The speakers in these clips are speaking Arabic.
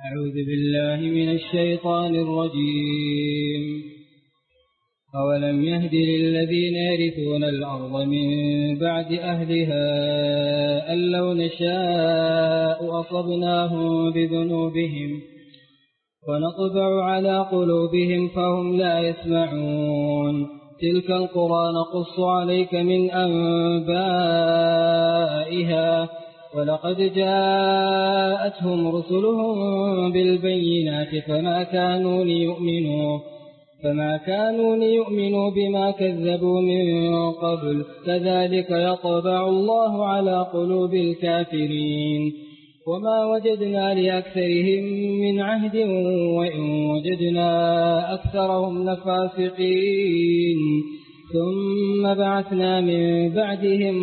أعوذ بالله من الشيطان الرجيم. أولم يهد للذين يرثون الأرض من بعد أهلها أن لو نشاء أصبناهم بذنوبهم ونطبع على قلوبهم فهم لا يسمعون. تلك القرى نقص عليك من أنبائها ولقد جاءتهم رسلهم بالبينات فما كانوا ليؤمنوا بما كذبوا من قبل كذلك يطبع الله على قلوب الكافرين. وما وجدنا لأكثرهم من عهد وإن وجدنا أكثرهم لفاسقين. ثم بعثنا من بعدهم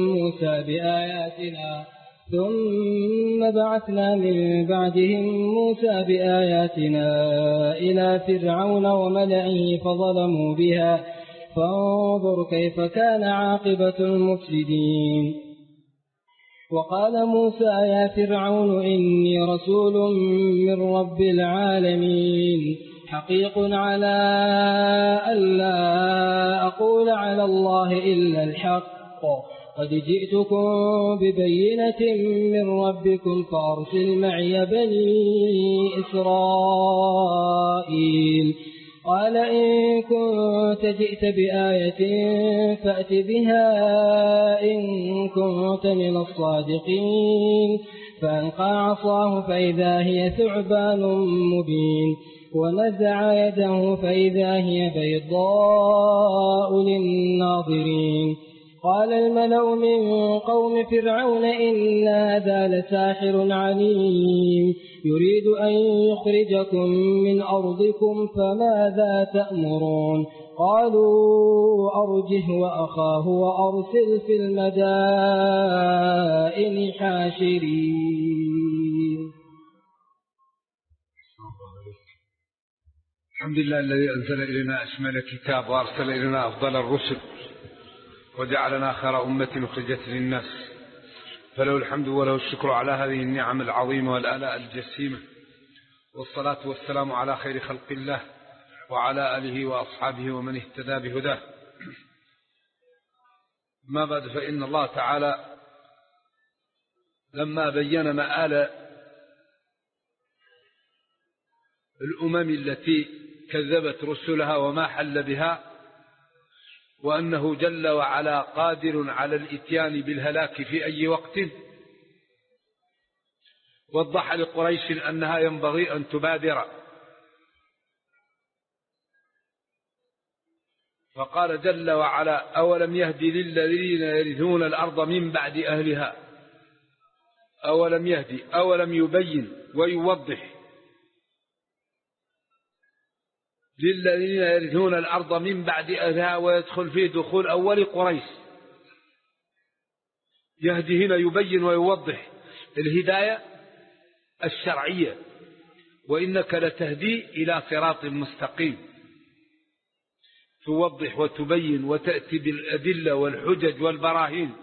موسى بآياتنا إلى فرعون وملئه فظلموا بها فانظر كيف كان عاقبة المفسدين. وقال موسى يا فرعون إني رسول من رب العالمين حقيق على ألا أقول على الله إلا الحق قد جئتكم ببينة من ربكم فأرسل معي بني إسرائيل. قال إن كنت جئت بآية فأت بها إن كنت من الصادقين. فألقى عصاه فإذا هي ثعبان مبين ونزع يده فإذا هي بيضاء للناظرين. قال الملأ من قوم فرعون إن هذا لساحر عليم يريد أن يخرجكم من أرضكم فماذا تأمرون. قالوا أرجه وأخاه وأرسل في المدائن حاشرين. الحمد لله الذي أنزل إلينا أشمل الكتاب وأرسل إلينا أفضل الرسل وجعلنا خير أمة أخرجت للناس، فله الحمد وله الشكر على هذه النعم العظيمة والآلاء الجسيمة، والصلاة والسلام على خير خلق الله وعلى آله وأصحابه ومن اهتدى بهداه. ما بعد، فإن الله تعالى لما بين مآل الأمم التي كذبت رسلها وما حل بها، وأنه جل وعلا قادر على الإتيان بالهلاك في أي وقت، وضح لقريش أنها ينبغي أن تبادر، فقال جل وعلا أولم يهدي للذين يرثون الأرض من بعد أهلها. أولم يهدي، أولم يبين ويوضح للذين يرثون الأرض من بعد أهلها، ويدخل فيه دخول أول قريش. يهدي هنا يبين ويوضح الهداية الشرعية، وإنك لتهدي إلى صراط مستقيم، توضح وتبين وتأتي بالأدلة والحجج والبراهين.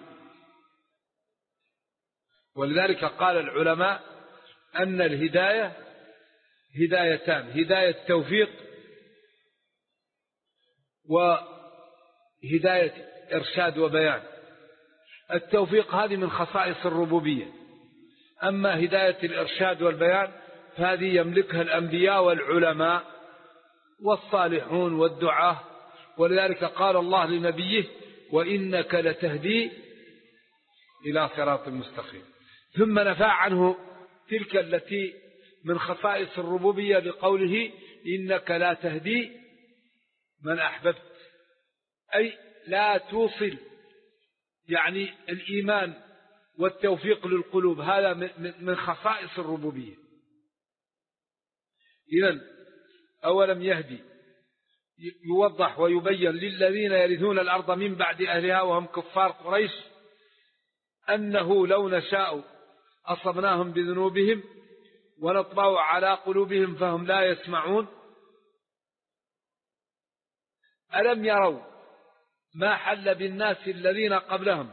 ولذلك قال العلماء أن الهداية هدايتان: هداية توفيق وهداية إرشاد وبيان. التوفيق هذه من خصائص الربوبية، أما هداية الإرشاد والبيان فهذه يملكها الأنبياء والعلماء والصالحون والدعاة. ولذلك قال الله لنبيه وإنك لتهدي إلى صراط مستقيم، ثم نفى عنه تلك التي من خصائص الربوبية بقوله إنك لا تهدي من أحببت، أي لا توصل يعني الإيمان والتوفيق للقلوب، هذا من خصائص الربوبية. إذن أولم يهدي يوضح ويبين للذين يرثون الأرض من بعد أهلها وهم كفار قريش أنه لو نشاء أصبناهم بذنوبهم ونطبع على قلوبهم فهم لا يسمعون. ألم يروا ما حل بالناس الذين قبلهم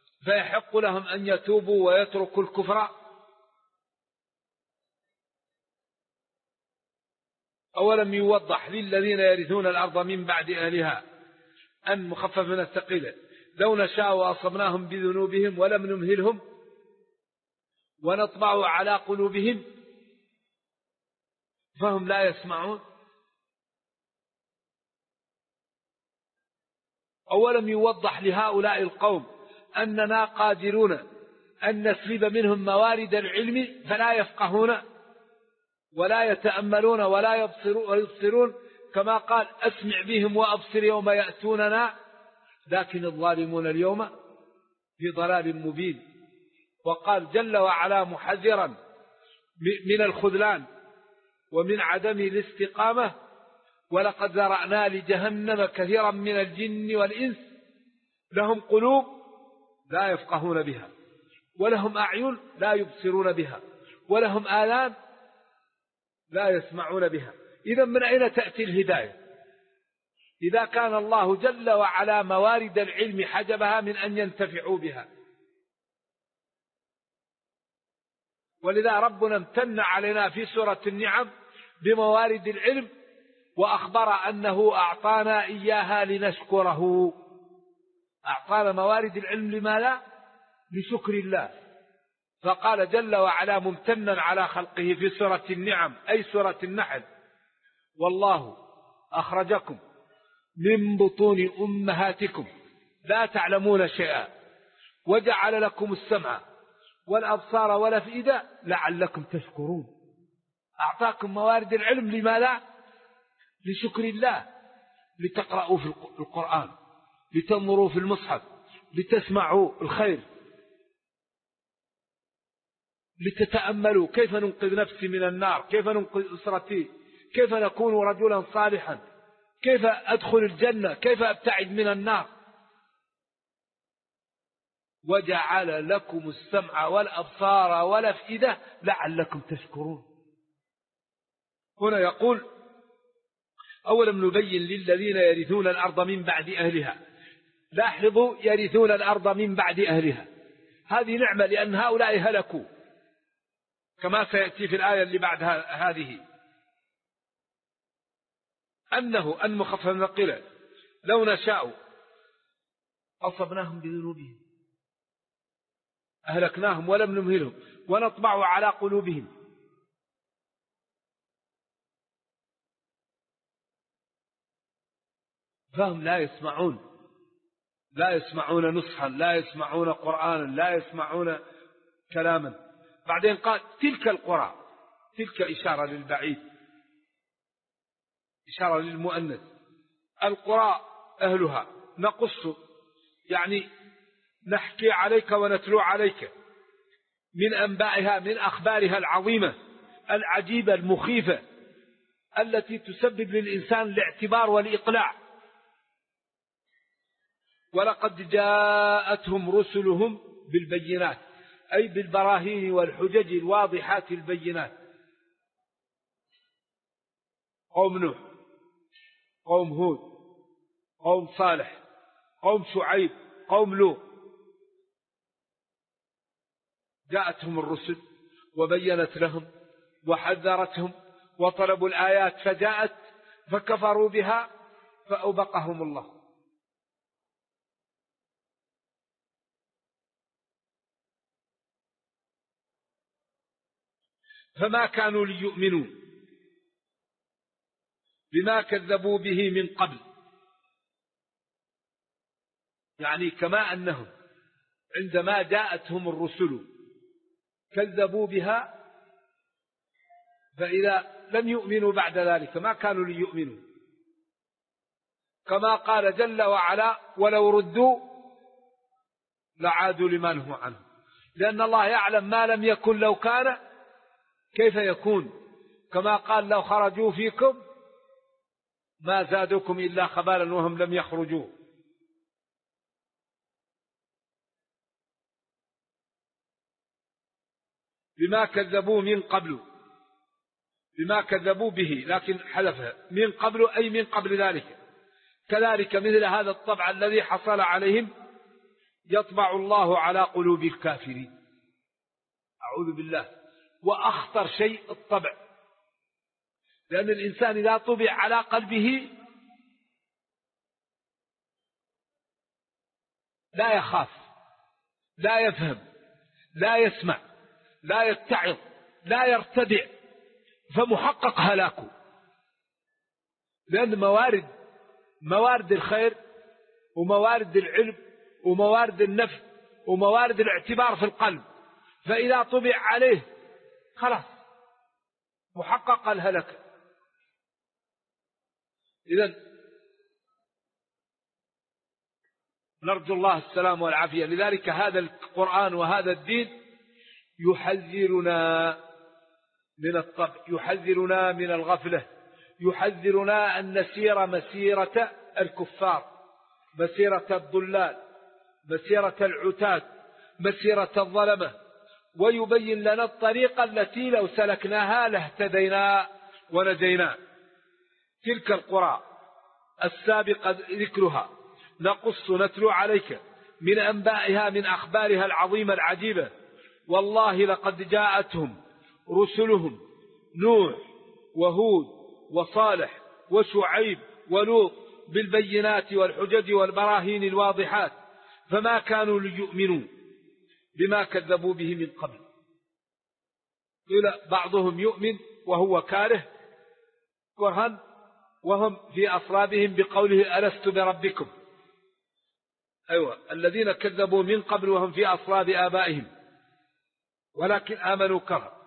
فيحق لهم أن يتوبوا ويتركوا الكفر؟ أولم يوضح للذين يرثون الأرض من بعد أهلها أن مخفف من الثقيلة لو نشاء وأصبناهم بذنوبهم ولم نمهلهم ونطبع على قلوبهم فهم لا يسمعون. أولم يوضح لهؤلاء القوم أننا قادرون أن نسلب منهم موارد العلم فلا يفقهون ولا يتأملون ولا يبصرون كما قال أسمع بهم وأبصر يوم يأتوننا لكن الظالمون اليوم في ضلال مبين. وقال جل وعلا محذرا من الخذلان ومن عدم الاستقامة ولقد ذرأنا لجهنم كثيرا من الجن والإنس لهم قلوب لا يفقهون بها ولهم أعين لا يبصرون بها ولهم آذان لا يسمعون بها. إذا من أين تأتي الهداية إذا كان الله جل وعلا موارد العلم حجبها من أن ينتفعوا بها؟ ولذا ربنا امتن علينا في سورة النعم بموارد العلم وأخبر أنه أعطانا إياها لنشكره. أعطانا موارد العلم لما لا؟ لشكر الله. فقال جل وعلا ممتنا على خلقه في سورة النعم أي سورة النحل والله أخرجكم من بطون أمهاتكم لا تعلمون شيئا وجعل لكم السمع والأبصار والأفئدة لعلكم تشكرون. أعطاكم موارد العلم لما لا؟ لشكر الله، لتقرأوا في القرآن، لتنظروا في المصحف، لتسمعوا الخير، لتتأملوا كيف ننقذ نفسي من النار، كيف ننقذ أسرتي، كيف نكون رجلا صالحا، كيف أدخل الجنة، كيف أبتعد من النار. وجعل لكم السمع والأبصار والأفئدة لعلكم تشكرون. هنا يقول أولم نبين للذين يرثون الأرض من بعد أهلها. لاحظوا يرثون الأرض من بعد أهلها، هذه نعمة لأن هؤلاء هلكوا كما سيأتي في الآية اللي بعد هذه أنه أن مخفف من القلة لو نشاء أصبناهم بذنوبهم أهلكناهم ولم نمهلهم ونطبع على قلوبهم. فهم لا يسمعون، لا يسمعون نصحا، لا يسمعون قرآنا، لا يسمعون كلاما. بعدين قال تلك القرى، تلك إشارة للبعيد، إشارة للمؤنث. القرى أهلها نقص يعني نحكي عليك ونتلو عليك من أنبائها، من أخبارها العظيمة العجيبة المخيفة التي تسبب للإنسان الاعتبار والإقلاع. ولقد جاءتهم رسلهم بالبينات أي بالبراهين والحجج الواضحات البينات. قوم نوح، قوم هود، قوم صالح، قوم شعيب، قوم لوط، جاءتهم الرسل وبينت لهم وحذرتهم وطلبوا الآيات فجاءت فكفروا بها فأوبقهم الله. فما كانوا ليؤمنوا بما كذبوا به من قبل، يعني كما أنهم عندما جاءتهم الرسل كذبوا بها فإذا لم يؤمنوا بعد ذلك ما كانوا ليؤمنوا. كما قال جل وعلا ولو ردوا لعادوا لما نهوا عنه، لأن الله يعلم ما لم يكن لو كان كيف يكون. كما قال لو خرجوا فيكم ما زادوكم إلا خبالا وهم لم يخرجوا. بما كذبوا من قبل، بما كذبوا به لكن حذفها من قبل أي من قبل ذلك. كذلك مثل هذا الطبع الذي حصل عليهم يطبع الله على قلوب الكافرين. أعوذ بالله. وأخطر شيء الطبع، لأن الإنسان إذا طبع على قلبه لا يخاف، لا يفهم، لا يسمع، لا يتعظ، لا يرتدع، فمحقق هلاكه. لأن موارد الخير وموارد العلم وموارد النفع وموارد الاعتبار في القلب، فإذا طبع عليه خلاص محقق الهلك. إذن نرجو الله السلام والعافية. لذلك هذا القرآن وهذا الدين يحذرنا من الطبع، يحذرنا من الغفلة، يحذرنا أن نسير مسيرة الكفار، مسيرة الضلال، مسيرة العتاد، مسيرة الظلمة، ويبين لنا الطريقة التي لو سلكناها لاهتدينا ونجينا. تلك القرى السابق ذكرها نقص نتلو عليك من أنبائها من أخبارها العظيمة العجيبة. والله لقد جاءتهم رسلهم نوح وهود وصالح وشعيب ولوط بالبينات والحجج والبراهين الواضحات، فما كانوا ليؤمنوا بما كذبوا به من قبل. قيل بعضهم يؤمن وهو كاره كرها وهم في أصلابهم بقوله ألست بربكم. أيوة، الذين كذبوا من قبل وهم في أصلاب آبائهم ولكن آمنوا كرها.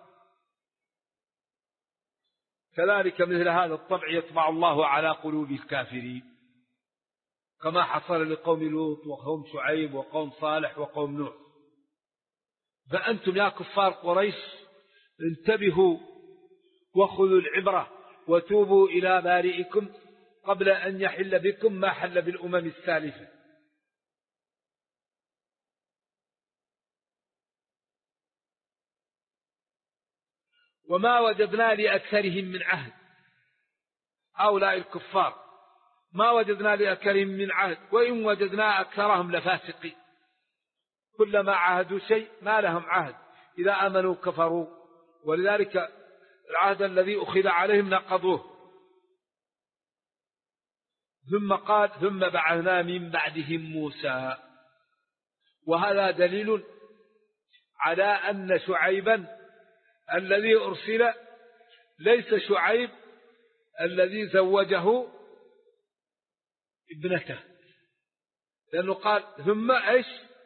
كذلك مثل هذا الطبع يطبع الله على قلوب الكافرين، كما حصل لقوم لوط وقوم شعيب وقوم صالح وقوم نوح. فأنتم يا كفار قريش انتبهوا وخذوا العبرة وتوبوا إلى بارئكم قبل أن يحل بكم ما حل بالأمم السالفة. وما وجدنا لأكثرهم من عهد، هؤلاء الكفار ما وجدنا لأكثرهم من عهد، وإن وجدنا أكثرهم لفاسقين. كلما عاهدوا شيء ما لهم عهد، إذا آمنوا كفروا، ولذلك العهد الذي أخذ عليهم نقضوه. ثم قال ثم بعثنا من بعدهم موسى، وهذا دليل على أن شعيبا الذي أرسل ليس شعيب الذي زوجه ابنته، لأنه قال ثم إيش؟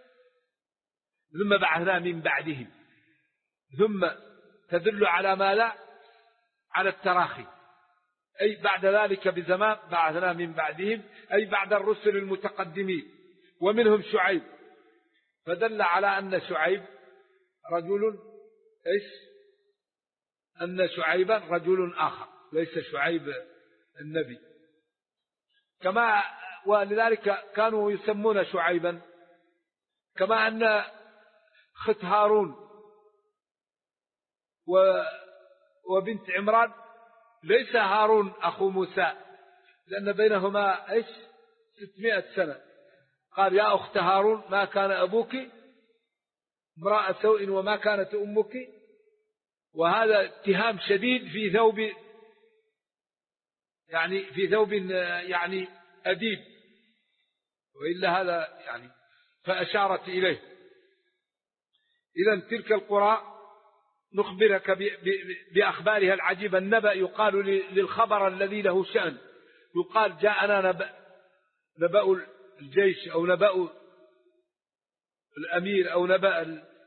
ثم بعثنا من بعدهم، ثم تدل على ماذا؟ على التراخي، أي بعد ذلك بزمان بعثنا من بعدهم، أي بعد الرسل المتقدمين ومنهم شعيب، فدل على أن شعيب رجل إيش؟ أن شعيبا رجل آخر ليس شعيب النبي. كما ولذلك كانوا يسمون شعيبا، كما أن خت هارون وبنت عمران ليس هارون أخو موسى، لأن بينهما إيش 600 سنة. قال يا أخت هارون ما كان أبوك امرأة سوء وما كانت أمك، وهذا اتهام شديد في ثوب يعني أديب، وإلا هذا يعني فأشارت إليه. إذن تلك القرى نخبرك بأخبارها العجيبة. النبأ يقال للخبر الذي له شأن، يقال جاءنا نبأ الجيش أو نبأ الأمير أو نبأ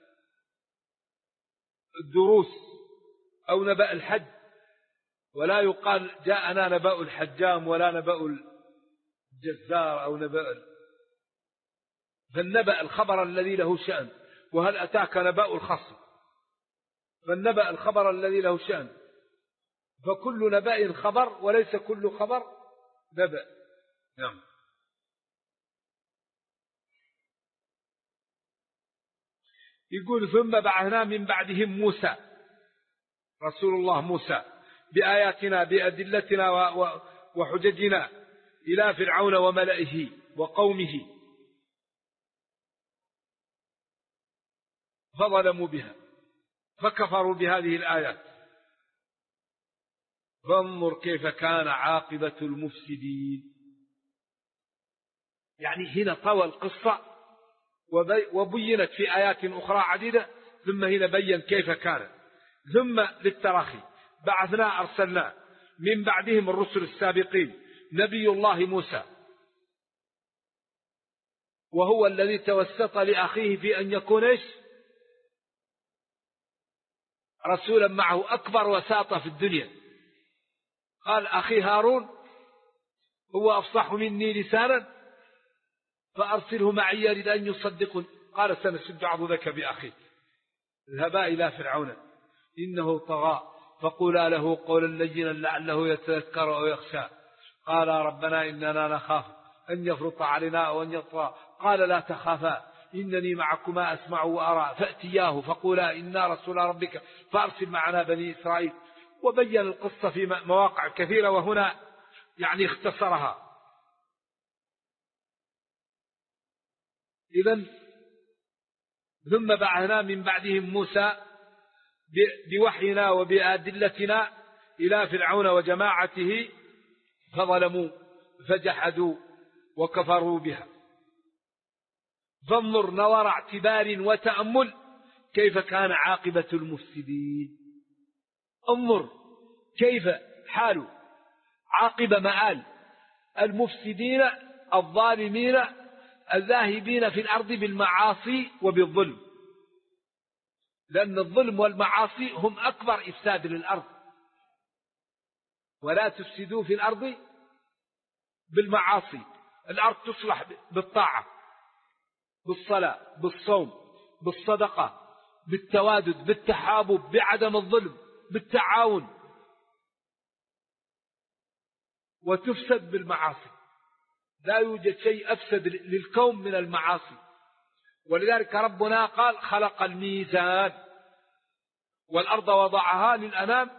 الدروس أو نبأ الحج، ولا يقال جاءنا نبأ الحجام ولا نبأ الجزار أو نبأ. فالنبأ الخبر الذي له شأن. وهل أتاك نبأ الخصم؟ فالنبأ الخبر الذي له شأن، فكل نبأ خبر وليس كل خبر نبأ. نعم. يقول ثم بعثنا من بعدهم موسى، رسول الله موسى، بآياتنا بأدلتنا وحججنا إلى فرعون وملئه وقومه فظلموا بها فكفروا بهذه الآيات، فانظر كيف كان عاقبة المفسدين. يعني هنا طوى القصة وبينت في آيات أخرى عديدة، ثم هنا بين كيف كان. ثم للتراخي بعثنا أرسلنا من بعدهم الرسل السابقين نبي الله موسى، وهو الذي توسط لأخيه في أن يكون رسولا معه، أكبر وساطة في الدنيا. قال أخي هارون هو أفصح مني لسانا فأرسله معي يريد أن يصدقني. قال سنشد عضدك بأخيك، اذهبا إلى فرعون إنه طغى فقولا له قولا لينا لعله يتذكر أو يخشى. قال ربنا إننا نخاف أن يفرط علينا أو أن يطغى. قال لا تخافا إنني معكما أسمع وأرى فأتياه فقولا إنا رسول ربك فأرسل معنا بني إسرائيل. وبين القصة في مواقع كثيرة، وهنا يعني اختصرها. إذن ثم بعثنا من بعدهم موسى بوحينا وبأدلتنا إلى فرعون وجماعته فظلموا فجحدوا وكفروا بها. فانظر نظر اعتبار وتأمل كيف كان عاقبة المفسدين. انظر كيف حال عاقبة مآل المفسدين الظالمين الذاهبين في الأرض بالمعاصي وبالظلم، لأن الظلم والمعاصي هم أكبر إفساد للأرض. ولا تفسدوا في الأرض بالمعاصي. الأرض تصلح بالطاعة، بالصلاة، بالصوم، بالصدقة، بالتوادد، بالتحابب، بعدم الظلم، بالتعاون. وتفسد بالمعاصي. لا يوجد شيء أفسد للكون من المعاصي. ولذلك ربنا قال خلق الميزان والأرض وضعها للأنام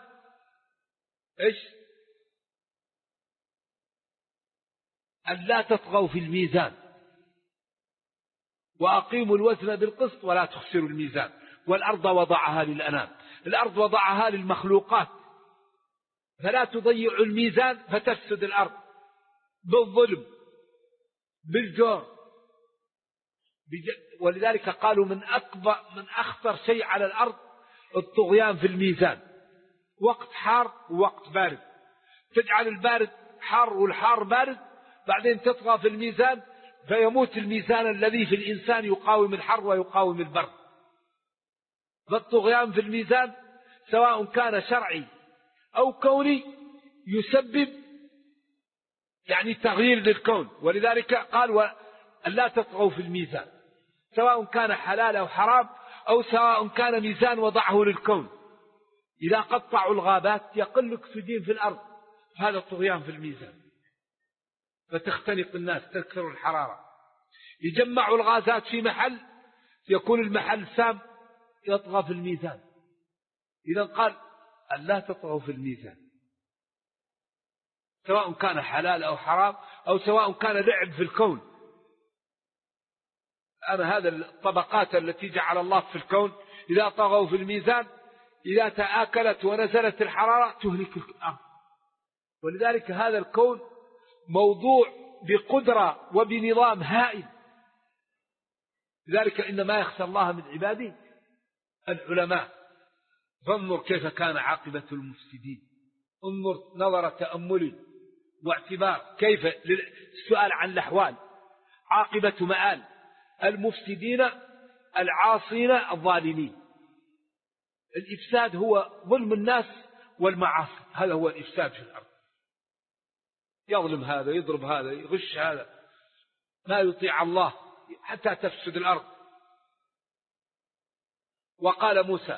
ألا تطغوا في الميزان وأقيموا الوزن بالقسط ولا تخسروا الميزان. والأرض وضعها للأنام، الأرض وضعها للمخلوقات، فلا تضيعوا الميزان فتفسد الأرض بالظلم بالجور. ولذلك قالوا من أخطر شيء على الأرض الطغيان في الميزان. وقت حار ووقت بارد، تجعل البارد حار والحار بارد، بعدين تطغى في الميزان فيموت الميزان الذي في الإنسان يقاوم الحر ويقاوم البرد. فالطغيان في الميزان سواء كان شرعي أو كوني يسبب يعني تغيير للكون. ولذلك قال ألا تطغوا في الميزان، سواء كان حلال أو حرام، أو سواء كان ميزان وضعه للكون. إذا قطعوا الغابات يقل أكسجين في الأرض، هذا الطغيان في الميزان، فتختنق الناس تكثر الحرارة. يجمعوا الغازات في محل يكون المحل سام يطغى في الميزان. إذا قال ألا تطغوا في الميزان، سواء كان حلال أو حرام، أو سواء كان لعب في الكون. أنا هذا الطبقات التي جعل الله في الكون إذا طغوا في الميزان، إذا تآكلت ونزلت الحرارة تهلك الأرض. ولذلك هذا الكون موضوع بقدرة وبنظام هائل. لذلك إنما يخشى الله من عباده العلماء. فانظر كيف كان عاقبة المفسدين. انظر نظر تأمل واعتبار كيف السؤال عن الأحوال. عاقبة مآل المفسدين العاصين الظالمين. الإفساد هو ظلم الناس والمعاصي، هذا هو الإفساد في الأرض. يظلم هذا، يضرب هذا، يغش هذا، لا يطيع الله حتى تفسد الأرض. وقال موسى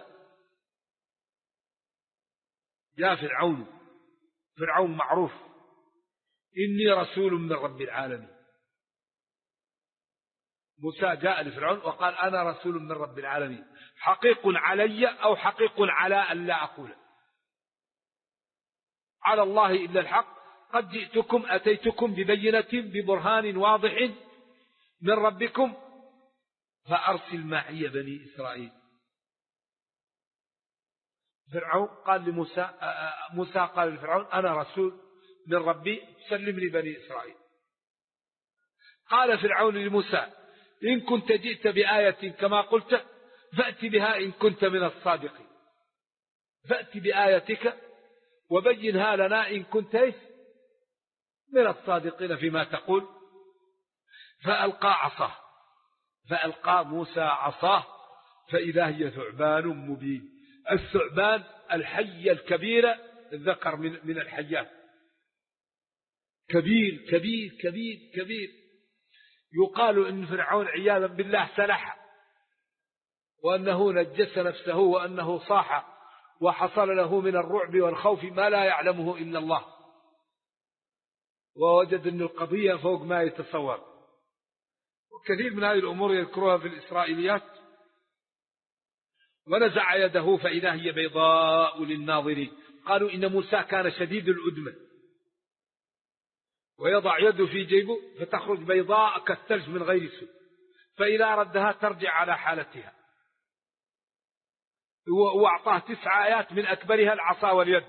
يا فرعون معروف، إني رسول من رب العالمين. موسى جاء لفرعون وقال أنا رسول من رب العالمين، حقيق علي أو حقيق على أن لا أقول على الله إلا الحق، قد جئتكم أتيتكم ببينة ببرهان واضح من ربكم فأرسل معي بني إسرائيل. فرعون قال لموسى، موسى قال لفرعون أنا رسول من ربي سلم لي بني إسرائيل. قال فرعون لموسى إن كنت جئت بآية كما قلت فأت بها إن كنت من الصادقين، فأت بآيتك وبينها لنا إن كنت من الصادقين فيما تقول. فألقى موسى عصاه فإذا هي ثعبان مبين. الثعبان الحية الكبيرة، الذكر من الحيات، كبير كبير كبير كبير. يقال إن فرعون عياذا بالله سلح، وأنه نجس نفسه، وأنه صاح وحصل له من الرعب والخوف ما لا يعلمه إلا الله، ووجد أن القضية فوق ما يتصور. وكثير من هذه الأمور يذكرها في الإسرائيليات. ونزع يده فإذا هي بيضاء للناظرين. قالوا إن موسى كان شديد الأدمة، ويضع يده في جيبه فتخرج بيضاء كالثلج من غير سوء، فإذا ردها ترجع على حالتها. وأعطاه 9 آيات من أكبرها العصا واليد.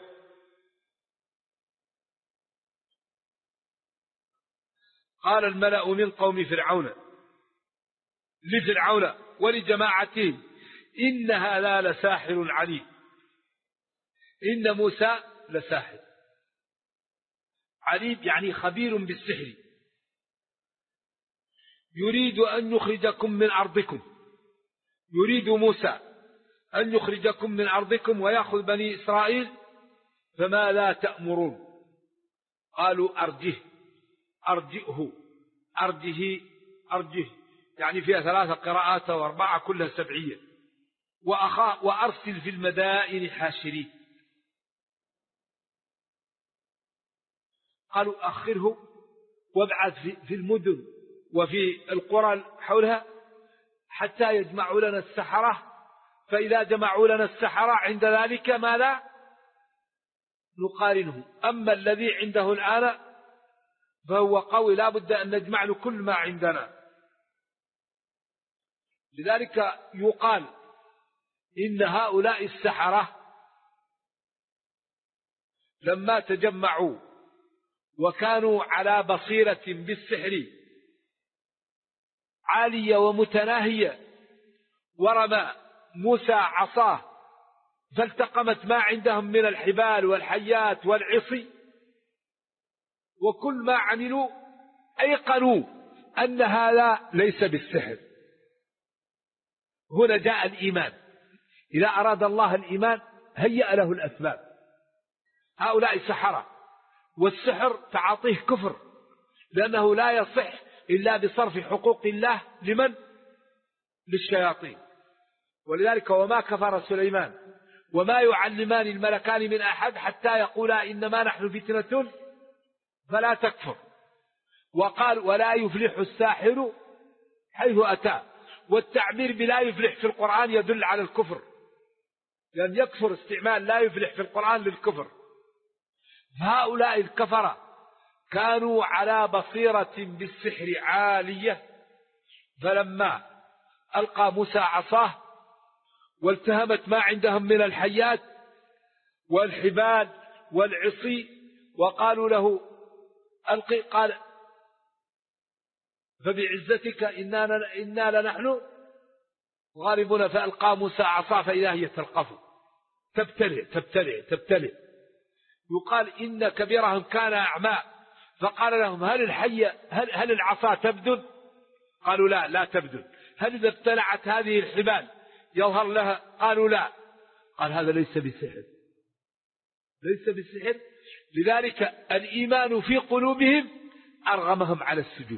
قال الملأ من قوم فرعون لفرعون ولجماعته إن هذا لساحر عليم. إن موسى لساحر عليم، يعني خبير بالسحر، يريد أن يخرجكم من أرضكم. يريد موسى أن يخرجكم من أرضكم ويأخذ بني إسرائيل، فما لا تأمرون؟ قالوا أرجه، يعني فيها 3 قراءات و4 كلها 7. وأرسل في المدائن حاشرين. قالوا أخره وابعث في المدن وفي القرى حولها حتى يجمعوا لنا السحرة، فإذا جمعوا لنا السحرة عند ذلك ماذا نقارنه. أما الذي عنده الآن فهو قوي، لا بد أن نجمع له كل ما عندنا. لذلك يقال إن هؤلاء السحرة لما تجمعوا وكانوا على بصيرة بالسحر عالية ومتناهية، ورمى موسى عصاه فالتقمت ما عندهم من الحبال والحيات والعصي، وكل ما عملوا أيقنوا أن هذا ليس بالسحر. هنا جاء الإيمان. إذا أراد الله الإيمان هيأ له الأسباب. هؤلاء سحرة، والسحر تعاطيه كفر، لأنه لا يصح إلا بصرف حقوق الله لمن؟ للشياطين. ولذلك وما كفر سليمان وما يعلمان الملكان من أحد حتى يقولا إنما نحن فتنة فلا تكفر. وقال ولا يفلح الساحر حيث أتى. والتعبير بلا يفلح في القرآن يدل على الكفر، لأن يكفر استعمال لا يفلح في القرآن للكفر. هؤلاء الكفرة كانوا على بصيرة بالسحر عالية، فلما ألقى موسى عصاه والتهمت ما عندهم من الحيات والحبال والعصي وقالوا له ألقي، قال فبعزتك إنا لنحن غالبون. فألقى موسى عصاه فإذا هي تلقف تبتلع. يقال إن كبيرهم كان أعمى، فقال لهم هل العصا تبدل؟ قالوا لا تبدل. هل إذا ابتلعت هذه الحبال يظهر لها؟ قالوا لا. قال هذا ليس بسحر. لذلك الإيمان في قلوبهم أرغمهم على السجود.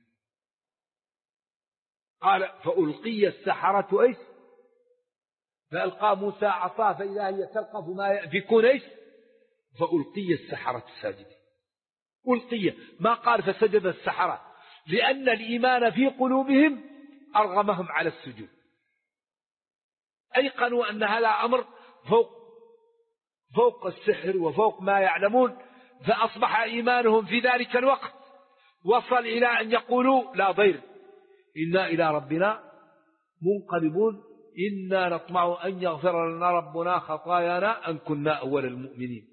قال فألقي السحرة فألقى موسى عصاه فإذا هي تلقف ما يأفكون فألقي السحرة ساجدين. ألقي، ما قال فسجد السحرة، لأن الإيمان في قلوبهم أرغمهم على السجود. أيقنوا أن هذا أمر فوق السحر وفوق ما يعلمون، فأصبح إيمانهم في ذلك الوقت وصل إلى أن يقولوا لا ضير إنا إلى ربنا منقلبون إنا نطمع أن يغفر لنا ربنا خطايانا أن كنا أول المؤمنين.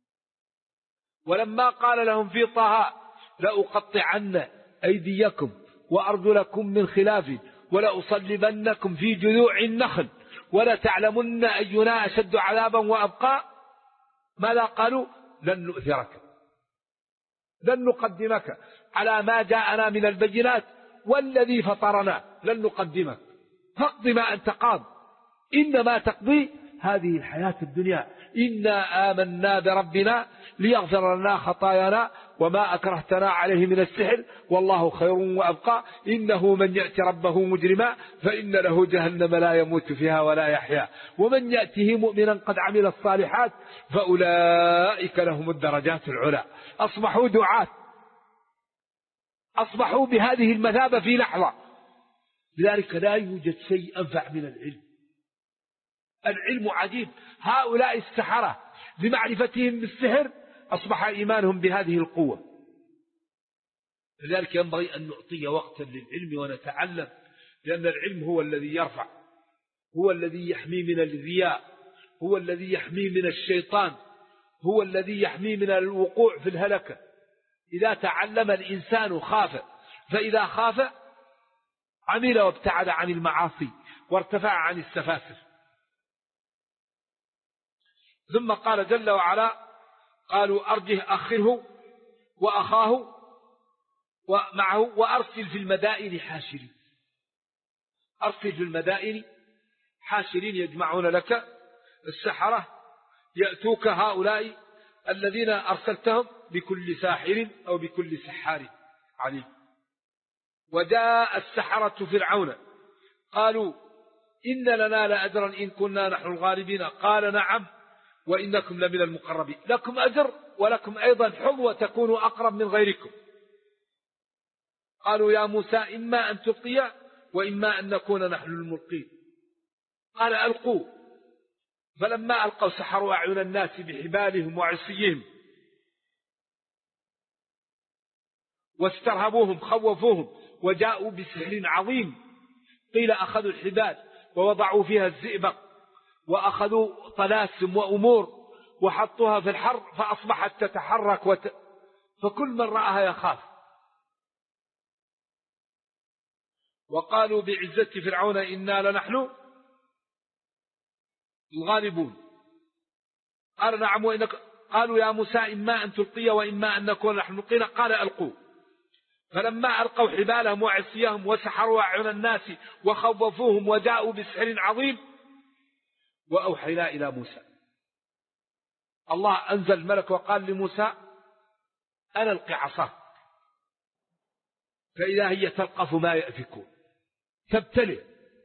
ولما قال لهم في طه لأقطعن أيديكم وأرجلكم من خلاف ولأصلبنكم في جذوع النخل ولتعلمن أينا أشد عذابا وأبقى، ماذا قالوا؟ لن نؤثرك، لن نقدمك على ما جاءنا من البينات والذي فطرنا لن نقدمك، فاقض ما أنت قاض، إنما تقضي هذه الحياة الدنيا، إنا آمنا بربنا ليغفر لنا خطايانا وما أكرهتنا عليه من السحر والله خير وأبقى، إنه من يأتي ربه مجرما فإن له جهنم لا يموت فيها ولا يحيا ومن يأته مؤمنا قد عمل الصالحات فأولئك لهم الدرجات العلى. أصبحوا دعاة، أصبحوا بهذه المثابة في لحظة. لذلك لا يوجد شيء أنفع من العلم. العلم عجيب. هؤلاء السحرة لمعرفتهم بالسحر أصبح إيمانهم بهذه القوة. لذلك ينبغي أن نعطي وقتا للعلم ونتعلم، لأن العلم هو الذي يرفع، هو الذي يحمي من الرياء، هو الذي يحمي من الشيطان، هو الذي يحمي من الوقوع في الهلكة. إذا تعلم الإنسان خاف، فإذا خاف عمل وابتعد عن المعاصي وارتفع عن السفاسف. ثم قال جل وعلا قالوا أرجه أخره وأخاه ومعه وأرسل في المدائن حاشرين. أرسل في المدائن حاشرين يجمعون لك السحرة يأتوك هؤلاء الذين أرسلتهم بكل ساحر أو بكل سحار عليم. وجاء السحرة فرعون قالوا إن لنا لأجرا إن كنا نحن الغالبين قال نعم وإنكم لمن المقربين، لكم أجر ولكم أيضا حظوة تكونوا أقرب من غيركم. قالوا يا موسى إما أن تلقي وإما أن نكون نحن الملقين. قال ألقوا، فلما ألقوا سحروا أعين الناس بحبالهم وعصيهم واسترهبوهم خوفوهم وجاءوا بسحر عظيم. قيل أخذوا الحبال ووضعوا فيها الزئبق وأخذوا طلاسم وأمور وحطوها في الحر فأصبحت تتحرك فكل من رآها يخاف. وقالوا بعزة فرعون إنا لنحن الغالبون. قال نعم وإنك. قالوا يا موسى إما أن تلقي وإما أن نكون نحن الملقين قال ألقوا، فلما ألقوا حبالهم وعصيهم وسحروا أعين الناس وخوفوهم وجاءوا بسحر عظيم وأوحينا إلى موسى. الله أنزل ملك وقال لموسى أنا ألقي عصاك فإذا هي تلقف ما يأفكون تبتلع،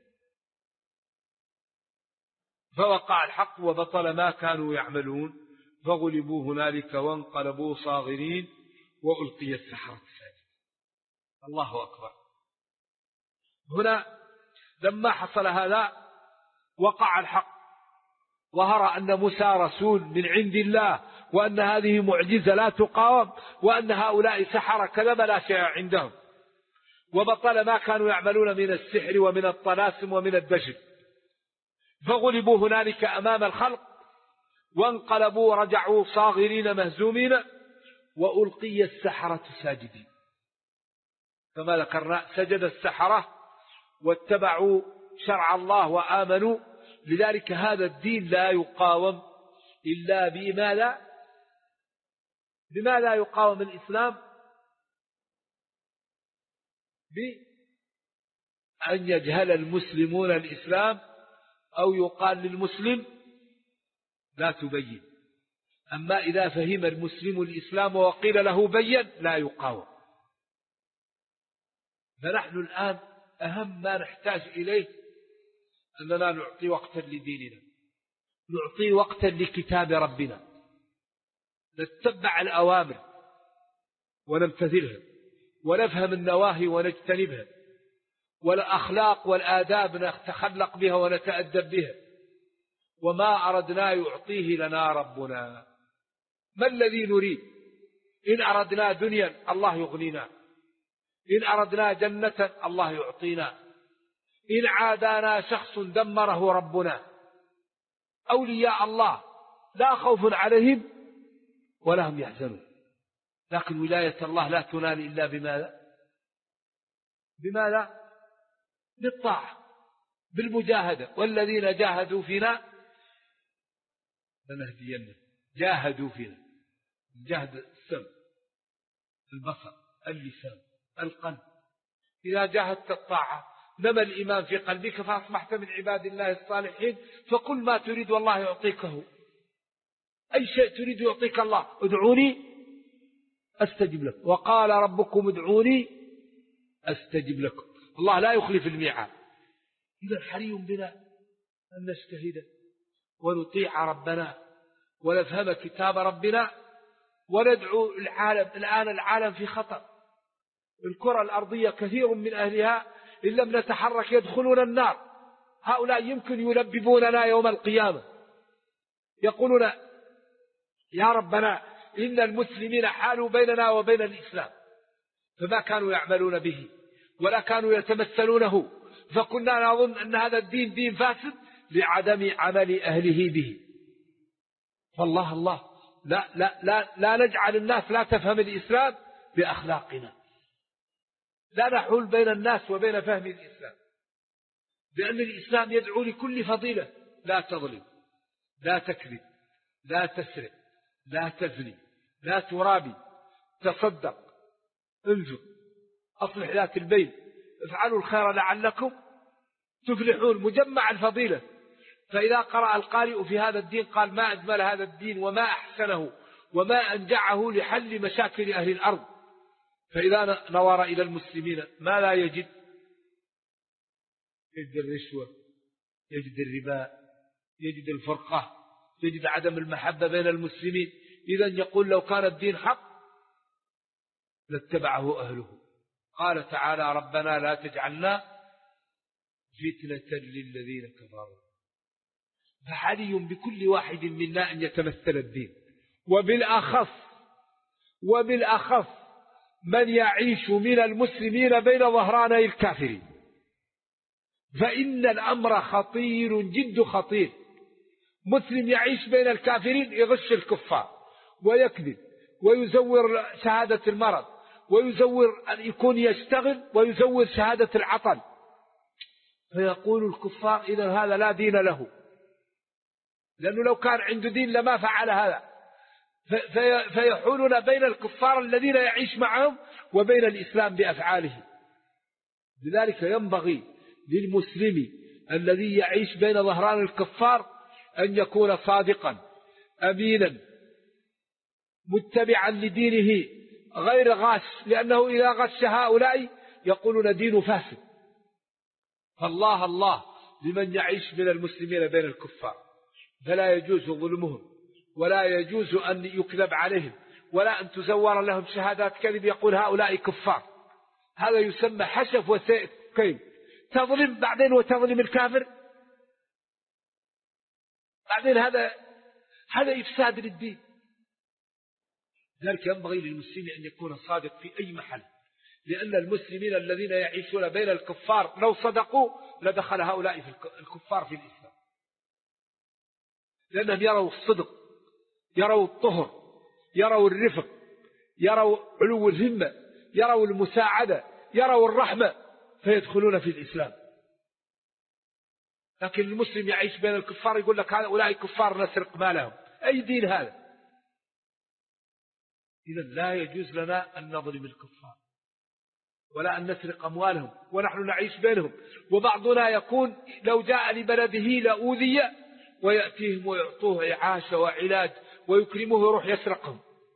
فوقع الحق وبطل ما كانوا يعملون فغلبوا هنالك وانقلبوا صاغرين وألقي السحرة ساجدين. الله أكبر. هنا لما حصل هذا وقع الحق، ظهر أن موسى رسول من عند الله وأن هذه معجزة لا تقاوم وأن هؤلاء سحرة كذب لا شيء عندهم، وبطل ما كانوا يعملون من السحر ومن الطلاسم ومن الدجل. فغلبوا هنالك أمام الخلق وانقلبوا رجعوا صاغرين مهزومين وألقي السحرة ساجدين. كما ذكرنا سجد السحرة واتبعوا شرع الله وآمنوا. لذلك هذا الدين لا يقاوم إلا بماذا يقاوم الإسلام؟ بأن يجهل المسلمون الإسلام أو يقال للمسلم لا تبين. أما إذا فهم المسلم الإسلام وقيل له بين لا يقاوم. فنحن الآن أهم ما نحتاج إليه أننا نعطي وقتا لديننا، نعطي وقتا لكتاب ربنا، نتبع الأوامر ونمتثلها ونفهم النواهي ونجتنبها، والأخلاق والآداب نتخلق بها ونتأدب بها. وما أردنا يعطيه لنا ربنا. ما الذي نريد؟ إن أردنا دنيا الله يغنينا، إن أردنا جنة الله يعطينا، إن عادانا شخص دمره ربنا. أولياء الله لا خوف عليهم ولا هم يحزنون. لكن ولاية الله لا تنال إلا بماذا؟ بالطاعة، بالمجاهدة. والذين جاهدوا فينا لنهدينهم. جاهدوا فينا، جاهد السمع، البصر، اللسان، القلب. إذا جاهدت الطاعة نمى الإيمان في قلبك فأصبحت من عباد الله الصالحين. فكل ما تريد والله يعطيكه. أي شيء تريد يعطيك الله. ادعوني أستجب لكم، وقال ربكم ادعوني أستجب لكم. الله لا يخلف الميعاد. إذا حري بنا أن نجتهد ونطيع ربنا ونفهم كتاب ربنا وندعو العالم. الآن العالم في خطر. الكرة الأرضية كثير من أهلها إن لم نتحرك يدخلون النار. هؤلاء يمكن يلببوننا يوم القيامة، يقولون يا ربنا إن المسلمين حالوا بيننا وبين الإسلام، فما كانوا يعملون به ولا كانوا يتمثلونه، فكنا نظن أن هذا الدين دين فاسد لعدم عمل أهله به. فالله الله لا نجعل الناس لا تفهم الإسلام بأخلاقنا. لا نحول بين الناس وبين فهم الإسلام، لأن الإسلام يدعو لكل فضيلة. لا تظلم، لا تكذب، لا تسرق، لا تزني، لا ترابي، تصدق، انفق، أصلح ذات البين، افعلوا الخير لعلكم تفلحون. مجمع الفضيلة. فإذا قرأ القارئ في هذا الدين قال ما أجمل هذا الدين وما أحسنه وما أنجعه لحل مشاكل أهل الأرض. فإذا نظر إلى المسلمين ما لا يجد الرشوة، يجد الربا، يجد الفرقة، يجد عدم المحبة بين المسلمين. إذن يقول لو كان الدين حق لاتبعه أهله. قال تعالى ربنا لا تجعلنا فتنة للذين كفروا. فحري بكل واحد منا أن يتمثل الدين، وبالأخص من يعيش من المسلمين بين ظهراني الكافرين. فإن الأمر خطير جد خطير. مسلم يعيش بين الكافرين يغش الكفار ويكذب ويزور شهادة المرض ويزور أن يكون يشتغل ويزور شهادة العطل. فيقول الكفار إذن هذا لا دين له، لأنه لو كان عنده دين لما فعل هذا. فيحولون بين الكفار الذين يعيش معهم وبين الإسلام بأفعاله. لذلك ينبغي للمسلم الذي يعيش بين ظهران الكفار أن يكون صادقا أمينا متبعا لدينه غير غاش، لأنه إذا غش هؤلاء يقولون دين فاسد. فالله الله لمن يعيش من المسلمين بين الكفار، فلا يجوز ظلمهم ولا يجوز أن يكذب عليهم ولا أن تزور لهم شهادات كذب يقول هؤلاء كفار. هذا يسمى حشف وسيء كيل. تظلم بعدين وتظلم الكافر بعدين، هذا إفساد للدين. ذلك ينبغي للمسلم أن يكون صادق في أي محل، لأن المسلمين الذين يعيشون بين الكفار لو صدقوا لدخل هؤلاء في الكفار في الإسلام، لأنهم يروا الصدق، يروا الطهر، يروا الرفق، يروا علو الهمة، يروا المساعدة، يروا الرحمة، فيدخلون في الإسلام. لكن المسلم يعيش بين الكفار يقول لك هؤلاء كفار نسرق مالهم. أي دين هذا؟ إذن لا يجوز لنا أن نظلم الكفار ولا أن نسرق أموالهم ونحن نعيش بينهم. وبعضنا يكون لو جاء لبلده لأوذي ويأتيهم ويعطوه إعاشة وعلاج ويكرموه يروح يسرقهم.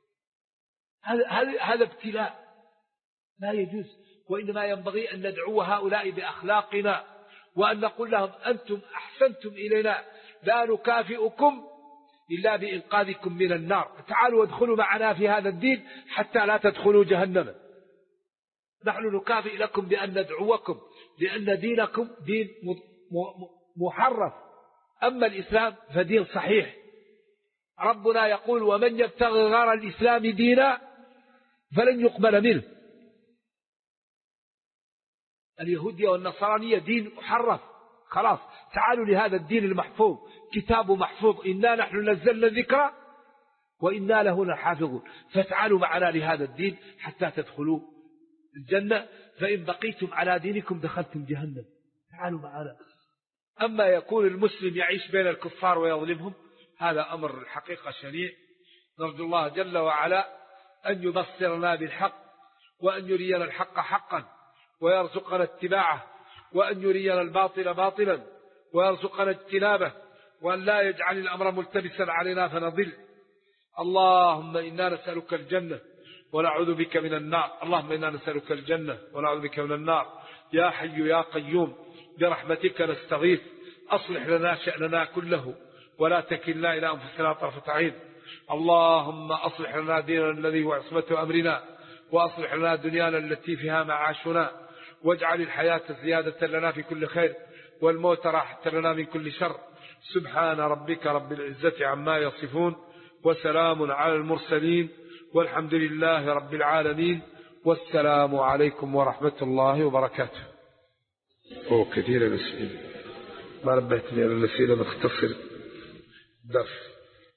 هذا ابتلاء لا يجوز. وإنما ينبغي أن ندعو هؤلاء بأخلاقنا وأن نقول لهم أنتم أحسنتم إلينا لا نكافئكم إلا بإنقاذكم من النار، تعالوا وادخلوا معنا في هذا الدين حتى لا تدخلوا جهنم. نحن نكافئ لكم بأن ندعوكم، لأن دينكم دين محرف، أما الإسلام فدين صحيح. ربنا يقول ومن يبتغي غير الإسلام دينا فلن يقبل منه. اليهودية والنصرانية دين محرف، خلاص تعالوا لهذا الدين المحفوظ، كتاب محفوظ، إنا نحن نزلنا الذكر وإنا له لحافظون، فتعالوا معنا لهذا الدين حتى تدخلوا الجنة، فإن بقيتم على دينكم دخلتم جهنم، تعالوا معنا. أما يكون المسلم يعيش بين الكفار ويظلمهم، هذا أمر الحقيقة شنيع. نرجو الله جل وعلا أن يبصرنا بالحق، وأن يرينا الحق حقا ويرزقنا اتباعه، وأن يرينا الباطل باطلا ويرزقنا اجتنابه، وأن لا يجعل الأمر ملتبسا علينا فنضل. اللهم إنا نسألك الجنة ونعوذ بك من النار، اللهم إنا نسألك الجنة ونعوذ بك من النار. يا حي يا قيوم برحمتك نستغيث، أصلح لنا شأننا كله ولا تكلنا إلى أنفسنا طرفة عين. اللهم أصلح لنا ديننا الذي هو عصمة أمرنا، وأصلح لنا دنيانا التي فيها معاشنا، واجعل الحياة زيادة لنا في كل خير والموت راحة لنا من كل شر. سبحان ربك رب العزة عما يصفون، وسلام على المرسلين، والحمد لله رب العالمين، والسلام عليكم ورحمة الله وبركاته. كثير الأسئلة ما نبهتني على الأسئلة، نختصر درس.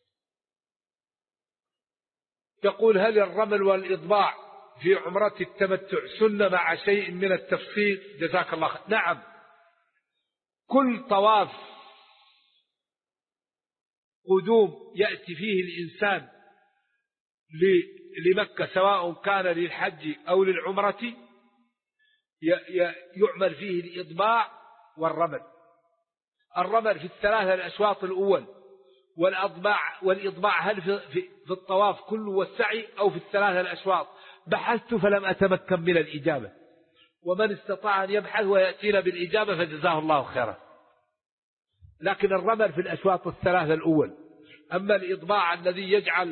يقول: هل الرمل والإضباع في عمرة التمتع سنة مع شيء من التفصيل؟ جزاك الله خير. نعم، كل طواف قدوم يأتي فيه الإنسان لمكة سواء كان للحج أو للعمرة يعمل فيه الإضباع والرمل. الرمل في الثلاثة الأشواط الأول، والإضباع هل في الطواف كله والسعي أو في الثلاثة الأشواط؟ بحثت فلم أتمكن من الإجابة، ومن استطاع أن يبحث ويأتينا بالإجابة فجزاه الله خيرا. لكن الرمل في الأشواط الثلاثة الأول. أما الإضباع الذي يجعل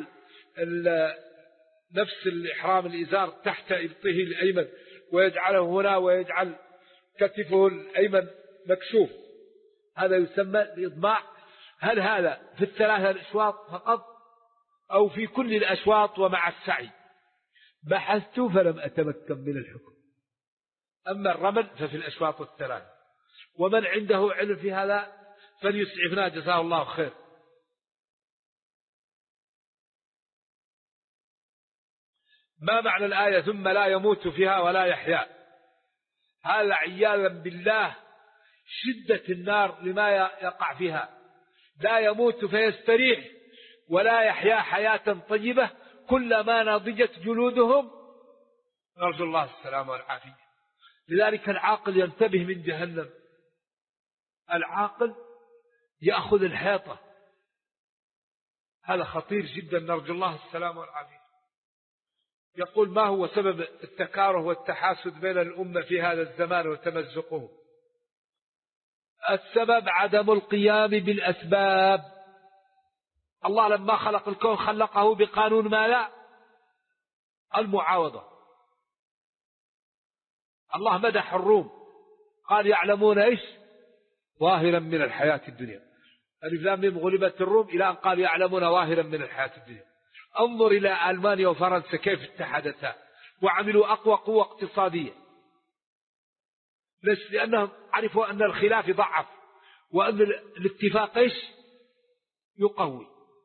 نفس الإحرام الإزار تحت إبطه الأيمن ويجعله هنا ويجعل كتفه الأيمن مكشوف، هذا يسمى الإضباع. هل هذا في الثلاثة الأشواط فقط أو في كل الأشواط ومع السعي؟ بحثت فلم أتمكن من الحكم. أما الرمل ففي الأشواط الثلاثة، ومن عنده علم في هذا فليسعفنا جزاه الله خير. ما معنى الآية ثم لا يموت فيها ولا يحيا؟ هذا عياذا بالله شدة النار لما يقع فيها، لا يموت فيستريح ولا يحيا حياة طيبة، كلما نضجت جلودهم. نرجو الله السلامة والعافية. لذلك العاقل ينتبه من جهنم، العاقل يأخذ الحيطة، هذا خطير جدا، نرجو الله السلامة والعافية. يقول: ما هو سبب التكاره والتحاسد بين الأمة في هذا الزمان وتمزقه؟ السبب عدم القيام بالأسباب. الله لما خلق الكون خلقه بقانون ما لا المعاوضة. الله مدح الروم قال: يعلمون إيش؟ ظاهرا من الحياة الدنيا. ألف لام ميم غلبت الروم إلى أن قال: يعلمون ظاهرا من الحياة الدنيا. انظر إلى ألمانيا وفرنسا كيف اتحدتا وعملوا أقوى قوة اقتصادية، لأنهم عرفوا أن الخلاف يضعف وأن الاتفاق إيش؟ يقوي.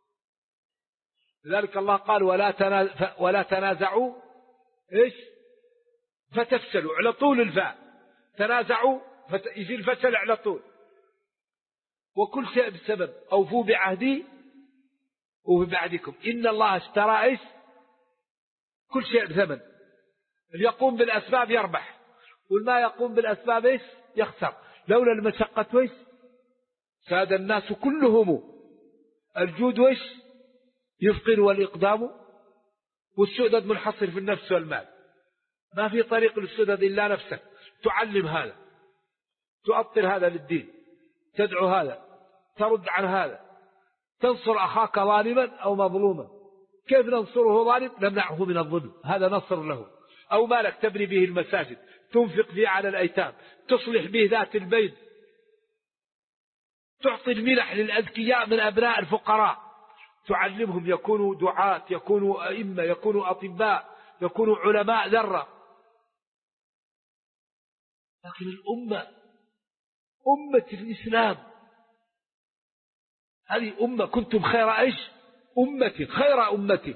لذلك الله قال: ولا تنازعوا إيش؟ فتفشلوا. على طول الفاء، تنازعوا يجي الفشل على طول. وكل شيء بسبب. أوفوا بعهدي وفي بعدكم إن الله اشترى إيش؟ كل شيء بثمن. اللي يقوم بالأسباب يربح، والما يقوم بالأسباب إيش؟ يخسر. لولا المشقة إيش؟ ساد الناس كلهم. الجود إيش؟ يفقر، والإقدام والسؤدد منحصر في النفس والمال. ما في طريق للسؤدد إلا نفسك، تعلم هذا، تؤطر هذا للدين، تدعو هذا، ترد عن هذا، تنصر أخاك ظالما أو مظلوما. كيف ننصره ظالم؟ نمنعه من الظلم، هذا نصر له. أو مالك تبني به المساجد، تنفق فيه على الأيتام، تصلح به ذات البين، تعطي المنح للأذكياء من أبناء الفقراء، تعلمهم يكونوا دعاة، يكونوا أئمة، يكونوا أطباء، يكونوا علماء ذرة. لكن أمة الإسلام هذه كنتم خير إيش؟ خير أمة.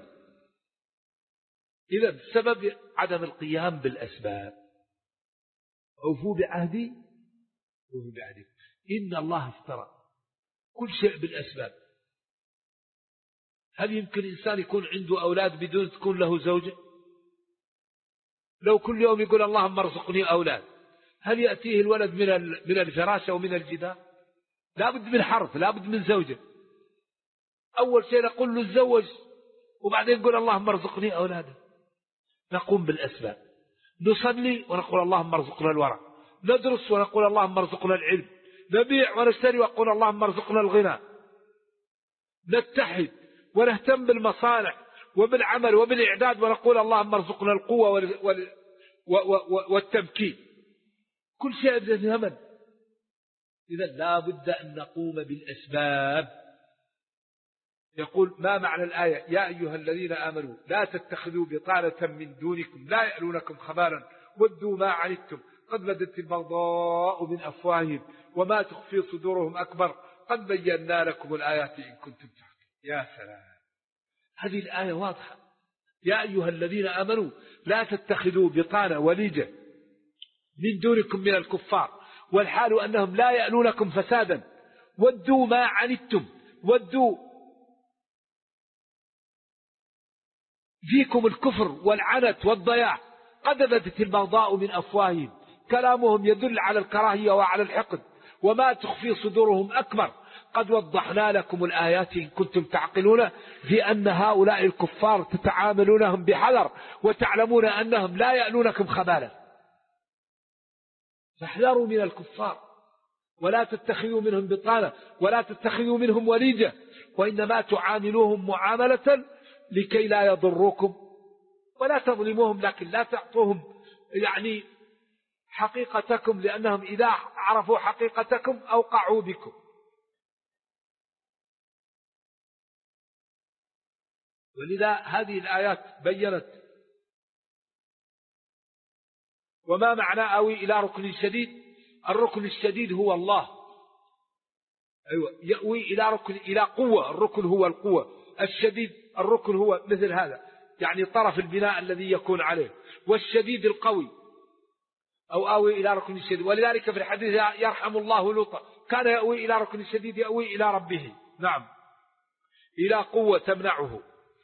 إذا بسبب عدم القيام بالأسباب. أوفوا بعهدي وفوا بعهدي. إن الله افترى كل شيء بالأسباب. هل يمكن إنسان يكون عنده أولاد بدون تكون له زوجة؟ لو كل يوم يقول اللهم ارزقني أولاد، هل يأتيه الولد من الفراش أو من الجدار؟ لا بد من حرث، لا بد من زوجة. أول شيء نقول له تزوج، وبعدين نقول اللهم ارزقني أولادا. نقوم بالأسباب. نصلي ونقول اللهم ارزقنا الورع. ندرس ونقول اللهم ارزقنا العلم. نبيع ونشتري ونقول اللهم ارزقنا الغنى. نتحد ونهتم بالمصالح وبالعمل وبالإعداد ونقول اللهم ارزقنا القوة والتمكين. كل شيء بذمن. إذا لا بد أن نقوم بالأسباب. يقول ما معنى الآية؟ يا أيها الذين آمنوا لا تتخذوا بطانة من دونكم لا يألونكم خبالا ودوا ما عنتم قد بدت البغضاء من أفواههم وما تخفي صدورهم أكبر قد بينا لكم الآيات إن كنتم تعقلون. يا سلام، هذه الآية واضحة. يا أيها الذين آمنوا لا تتخذوا بطانة وليجة من دونكم من الكفار والحال أنهم لا يألونكم فسادا ودوا ما عنتم. ودوا فيكم الكفر والعنت والضياع قد بدت البغضاء من أفواههم. كلامهم يدل على الكراهية وعلى الحقد وما تخفي صدورهم أكبر قد وضحنا لكم الآيات إن كنتم تعقلون في أن هؤلاء الكفار تتعاملونهم بحذر وتعلمون أنهم لا يألونكم خبالا. فاحذروا من الكفار ولا تتخذوا منهم بطانة ولا تتخذوا منهم وليجة وإنما تعاملوهم معاملة لكي لا يضروكم ولا تظلموهم، لكن لا تعطوهم حقيقتكم لأنهم إذا عرفوا حقيقتكم أوقعوا بكم. ولذا هذه الآيات بيّنت. وما معنى آوي إلى ركن شديد؟ الركن الشديد هو الله. أيوة، يأوي إلى ركن إلى قوة. الركن هو القوة. الشديد الركن هو مثل هذا، يعني طرف البناء الذي يكون عليه. والشديد القوي. أو آوي إلى ركن شديد. ولذلك في الحديث يرحم الله لوطا كان يأوي إلى ركن شديد، يأوي إلى ربه. نعم، إلى قوة تمنعه.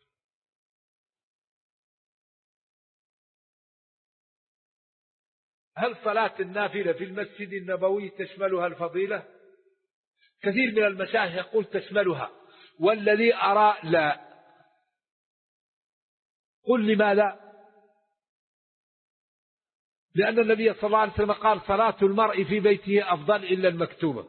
هل صلاة النافلة في المسجد النبوي تشملها الفضيلة؟ كثير من المشايخ يقول تشملها، والذي أرى لا. قل لماذا؟ لأن النبي صلى الله عليه وسلم قال صلاة المرء في بيته أفضل إلا المكتوبة.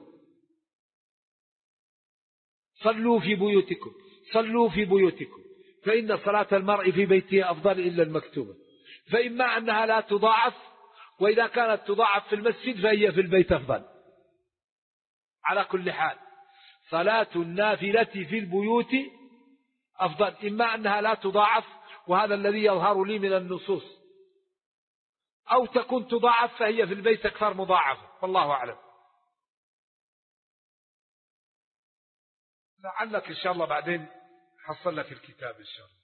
صلوا في بيوتكم، صلوا في بيوتكم، فإن صلاة المرء في بيته أفضل إلا المكتوبة. فإما أنها لا تضاعف، وإذا كانت تضاعف في المسجد فهي في البيت أفضل. على كل حال صلاة النافلة في البيوت أفضل، إما أنها لا تضاعف وهذا الذي يظهر لي من النصوص، أو تكون تضاعف فهي في البيت أكثر مضاعفة، والله أعلم. لعلك إن شاء الله بعدين حصل لك الكتاب إن شاء الله.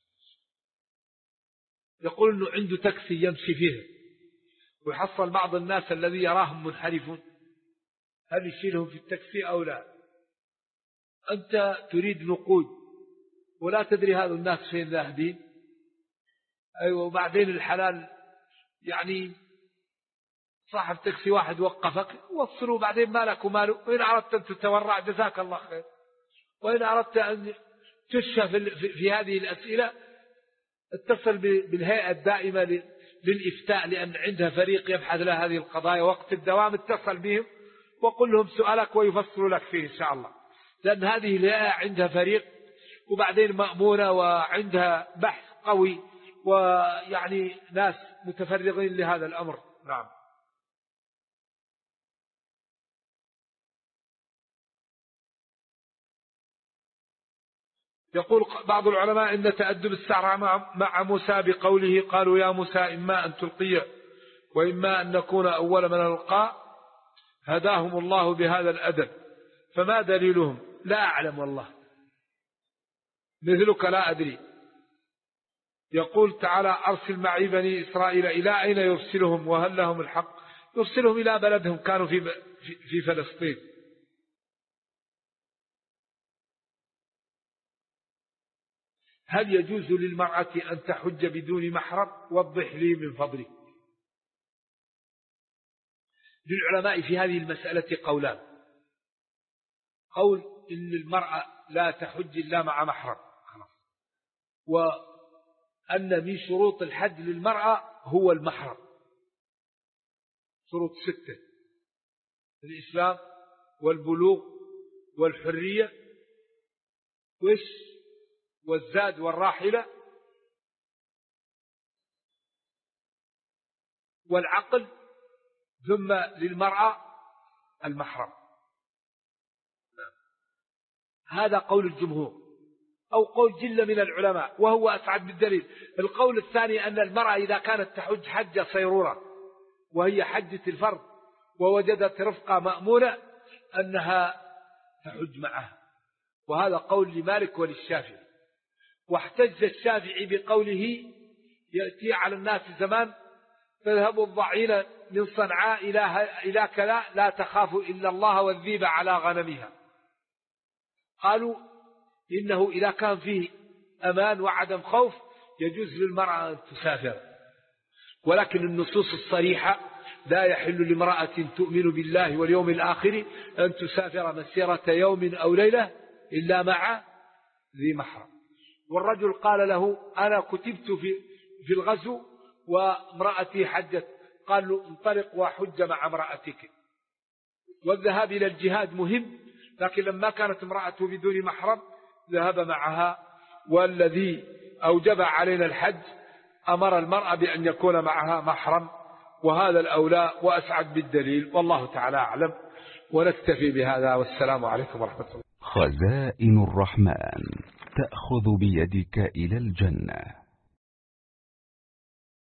يقول أنه عنده تاكسي يمشي فيه ويحصل بعض الناس الذي يراهم منحرفون، هل يشيلهم في التاكسي أو لا؟ أنت تريد نقود ولا تدري هذا الناس فين ذاهبين. أيوة، وبعدين الحلال صاحب تاكسي واحد وقفك وصلوا، بعدين مالك وماله. وإن أردت أن تتورع جزاك الله خير، وإن أردت أن تشف في هذه الأسئلة اتصل بالهيئة الدائمة للإفتاء، لأن عندها فريق يبحث لها هذه القضايا وقت الدوام. اتصل بهم وقل لهم سؤالك ويفصلوا لك فيه إن شاء الله، لأن هذه الهيئة عندها فريق وبعدين مأمونة وعندها بحث قوي ناس متفرغين لهذا الأمر. نعم. يقول بعض العلماء إن تأدب السحرة مع موسى بقوله قالوا يا موسى إما أن تلقي وإما أن نكون أول من ألقى هداهم الله بهذا الأدب. فما دليلهم؟ لا أعلم والله، مثلك لا أدري. يقول تعالى أرسل معي بني إسرائيل، إلى أين يرسلهم وهل لهم الحق؟ يرسلهم إلى بلدهم، كانوا في فلسطين. هل يجوز للمرأة أن تحج بدون محرم؟ وضح لي من فضلك. للعلماء في هذه المسألة قولان: قول إن المرأة لا تحج إلا مع محرم، وأن من شروط الحج للمرأة هو المحرم، شروط 6: الإسلام والبلوغ والحرية والزاد والراحلة والعقل، ثم للمرأة المحرم. هذا قول الجمهور أو قول جل من العلماء، وهو أسعد بالدليل. القول الثاني أن المرأة إذا كانت تحج حج صيرورة، وهي حجة الفرض، ووجدت رفقة مأمونة، أنها تحج معها. وهذا قول لمالك وللشافعي. واحتج الشافعي بقوله: يأتي على الناس زمان تذهب الضعينة من صنعاء إلى كلا لا تخاف إلا الله والذيب على غنمها. قالوا إنه إذا كان فيه أمان وعدم خوف يجوز للمرأة أن تسافر، ولكن النصوص الصريحة لا يحل لامرأة تؤمن بالله واليوم الآخر أن تسافر مسيرة يوم أو ليلة إلا مع ذي محرم. والرجل قال له: أنا كتبت في الغزو وامرأتي حجت. قال له: انطلق وحج مع امرأتك. والذهاب إلى الجهاد مهم، لكن لما كانت امرأته بدون محرم ذهب معها. والذي أوجب علينا الحج أمر المرأة بأن يكون معها محرم، وهذا الأولى وأسعد بالدليل، والله تعالى أعلم. ونكتفي بهذا، والسلام عليكم ورحمة الله. خزائن الرحمن تأخذ بيدك إلى الجنة.